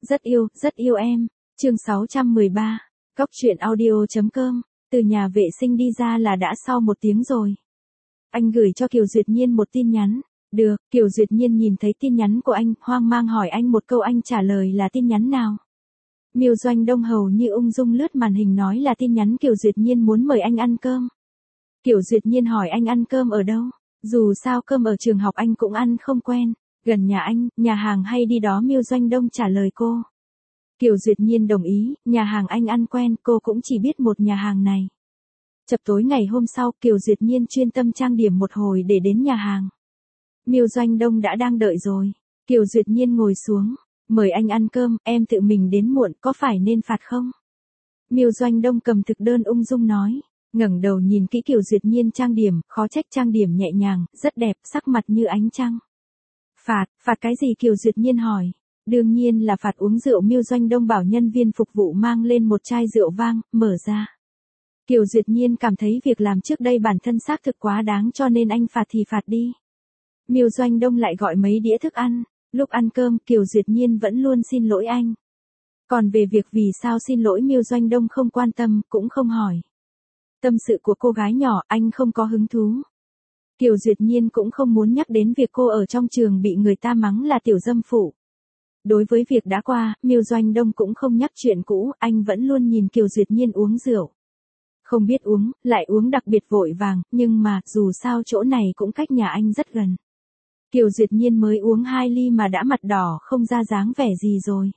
rất yêu em. Chương 613. Cóc truyện audio.com. Từ nhà vệ sinh đi ra là đã sau 1 tiếng rồi. Anh gửi cho Kiều Duyệt Nhiên một tin nhắn. Được, Kiều Duyệt Nhiên nhìn thấy tin nhắn của anh, hoang mang hỏi anh một câu, anh trả lời là tin nhắn nào. Miêu Doanh Đông hầu như ung dung lướt màn hình nói là tin nhắn Kiều Duyệt Nhiên muốn mời anh ăn cơm. Kiều Duyệt Nhiên hỏi anh ăn cơm ở đâu, dù sao cơm ở trường học anh cũng ăn không quen, gần nhà anh, nhà hàng hay đi đó. Miêu Doanh Đông trả lời cô. Kiều Duyệt Nhiên đồng ý, nhà hàng anh ăn quen, cô cũng chỉ biết một nhà hàng này. Chập tối ngày hôm sau, Kiều Duyệt Nhiên chuyên tâm trang điểm một hồi để đến nhà hàng. Miêu Doanh Đông đã đang đợi rồi. Kiều Duyệt Nhiên ngồi xuống, mời anh ăn cơm, em tự mình đến muộn, có phải nên phạt không? Miêu Doanh Đông cầm thực đơn ung dung nói, ngẩng đầu nhìn kỹ Kiều Duyệt Nhiên trang điểm, khó trách trang điểm nhẹ nhàng, rất đẹp, sắc mặt như ánh trăng. Phạt cái gì? Kiều Duyệt Nhiên hỏi. Đương nhiên là phạt uống rượu. Miêu Doanh Đông bảo nhân viên phục vụ mang lên một chai rượu vang, mở ra. Kiều Duyệt Nhiên cảm thấy việc làm trước đây bản thân xác thực quá đáng, cho nên anh phạt thì phạt đi. Miêu Doanh Đông lại gọi mấy đĩa thức ăn. Lúc ăn cơm, Kiều Duyệt Nhiên vẫn luôn xin lỗi anh. Còn về việc vì sao xin lỗi, Miêu Doanh Đông không quan tâm, cũng không hỏi. Tâm sự của cô gái nhỏ, anh không có hứng thú. Kiều Duyệt Nhiên cũng không muốn nhắc đến việc cô ở trong trường bị người ta mắng là tiểu dâm phụ. Đối với việc đã qua, Miêu Doanh Đông cũng không nhắc chuyện cũ, anh vẫn luôn nhìn Kiều Duyệt Nhiên uống rượu. Không biết uống, lại uống đặc biệt vội vàng, nhưng mà, dù sao chỗ này cũng cách nhà anh rất gần. Kiều Duyệt Nhiên mới uống 2 ly mà đã mặt đỏ không ra dáng vẻ gì rồi.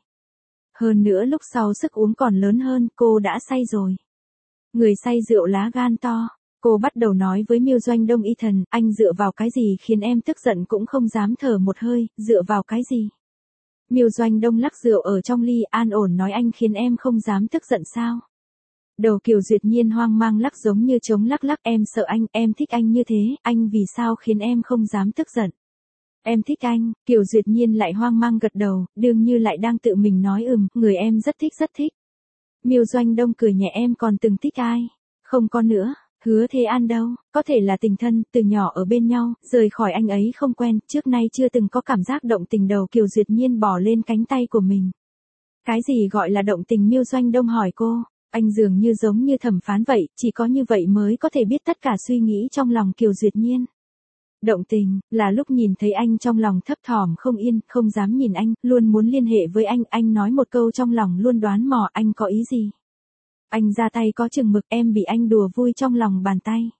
Hơn nữa lúc sau sức uống còn lớn hơn, cô đã say rồi. Người say rượu lá gan to. Cô bắt đầu nói với Miêu Doanh Đông, y thần, anh dựa vào cái gì khiến em tức giận cũng không dám thở một hơi, dựa vào cái gì? Miêu Doanh Đông lắc rượu ở trong ly, an ổn nói, anh khiến em không dám tức giận sao? Đầu Kiều Duyệt Nhiên hoang mang lắc giống như trống lắc, em sợ anh, em thích anh như thế, anh vì sao khiến em không dám tức giận? Em thích anh. Kiều Duyệt Nhiên lại hoang mang gật đầu, đương như lại đang tự mình nói người em rất thích. Miêu Doanh Đông cười nhẹ, em còn từng thích ai? Không có nữa. Hứa Thế An đâu, có thể là tình thân, từ nhỏ ở bên nhau, rời khỏi anh ấy không quen, trước nay chưa từng có cảm giác động tình. Đầu Kiều Duyệt Nhiên bỏ lên cánh tay của mình. Cái gì gọi là động tình? Miêu Doanh Đông hỏi cô. Anh dường như giống như thẩm phán vậy, chỉ có như vậy mới có thể biết tất cả suy nghĩ trong lòng Kiều Duyệt Nhiên. Động tình, là lúc nhìn thấy anh trong lòng thấp thỏm không yên, không dám nhìn anh, luôn muốn liên hệ với anh nói một câu trong lòng luôn đoán mò anh có ý gì. Anh ra tay có chừng mực, em bị anh đùa vui trong lòng bàn tay.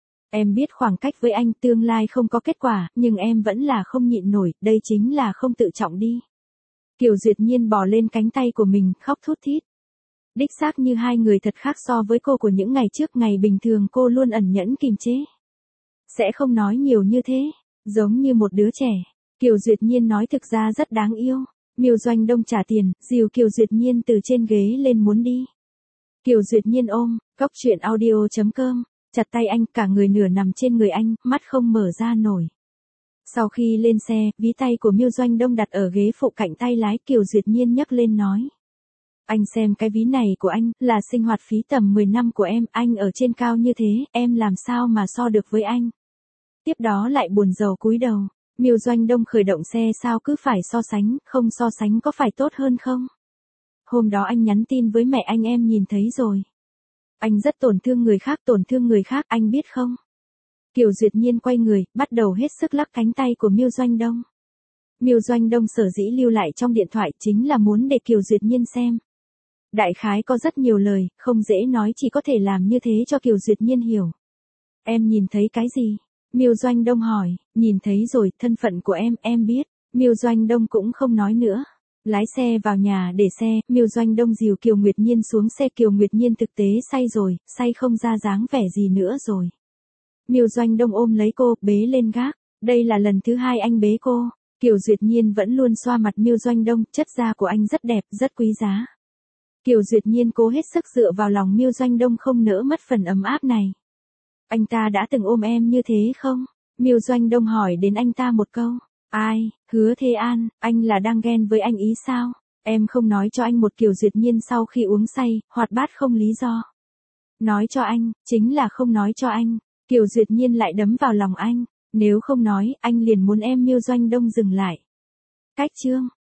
Em biết khoảng cách với anh tương lai không có kết quả, nhưng em vẫn là không nhịn nổi, đây chính là không tự trọng đi. Kiều Duyệt Nhiên bò lên cánh tay của mình, khóc thút thít. Đích xác như hai người thật khác so với cô của những ngày trước, ngày bình thường cô luôn ẩn nhẫn kiềm chế. Sẽ không nói nhiều như thế, giống như một đứa trẻ. Kiều Duyệt Nhiên nói thực ra rất đáng yêu. Miêu Doanh Đông trả tiền, dìu Kiều Duyệt Nhiên từ trên ghế lên muốn đi. Kiều Duyệt Nhiên ôm, Cóc truyện audio.com, chặt tay anh, cả người nửa nằm trên người anh, mắt không mở ra nổi. Sau khi lên xe, ví tay của Miêu Doanh Đông đặt ở ghế phụ cạnh tay lái. Kiều Duyệt Nhiên nhấc lên nói. Anh xem cái ví này của anh, là sinh hoạt phí tầm 10 năm của em, anh ở trên cao như thế, em làm sao mà so được với anh. Tiếp đó lại buồn rầu cúi đầu. Miêu Doanh Đông khởi động xe, sao cứ phải so sánh, không so sánh có phải tốt hơn không? Hôm đó anh nhắn tin với mẹ anh, em nhìn thấy rồi. Anh rất tổn thương người khác, anh biết không? Kiều Duyệt Nhiên quay người, bắt đầu hết sức lắc cánh tay của Miêu Doanh Đông. Miêu Doanh Đông sở dĩ lưu lại trong điện thoại chính là muốn để Kiều Duyệt Nhiên xem. Đại khái có rất nhiều lời, không dễ nói, chỉ có thể làm như thế cho Kiều Duyệt Nhiên hiểu. Em nhìn thấy cái gì? Miêu Doanh Đông hỏi. Nhìn thấy rồi, thân phận của em biết. Miêu Doanh Đông cũng không nói nữa. Lái xe vào nhà để xe, Miêu Doanh Đông dìu Kiều Nguyệt Nhiên xuống xe. Kiều Nguyệt Nhiên thực tế say rồi, say không ra dáng vẻ gì nữa rồi. Miêu Doanh Đông ôm lấy cô, bế lên gác. Đây là lần thứ 2 anh bế cô. Kiều Duyệt Nhiên vẫn luôn xoa mặt Miêu Doanh Đông, chất da của anh rất đẹp, rất quý giá. Kiều Duyệt Nhiên cố hết sức dựa vào lòng Miêu Doanh Đông, không nỡ mất phần ấm áp này. Anh ta đã từng ôm em như thế không? Miêu Doanh Đông hỏi đến anh ta một câu. Ai? Hứa Thế An, anh là đang ghen với anh ý sao? Em không nói cho anh một. Kiều Duyệt Nhiên sau khi uống say, hoạt bát không lý do. Nói cho anh, chính là không nói cho anh. Kiều Duyệt Nhiên lại đấm vào lòng anh. Nếu không nói, anh liền muốn em. Miêu Doanh Đông dừng lại. Cách chương.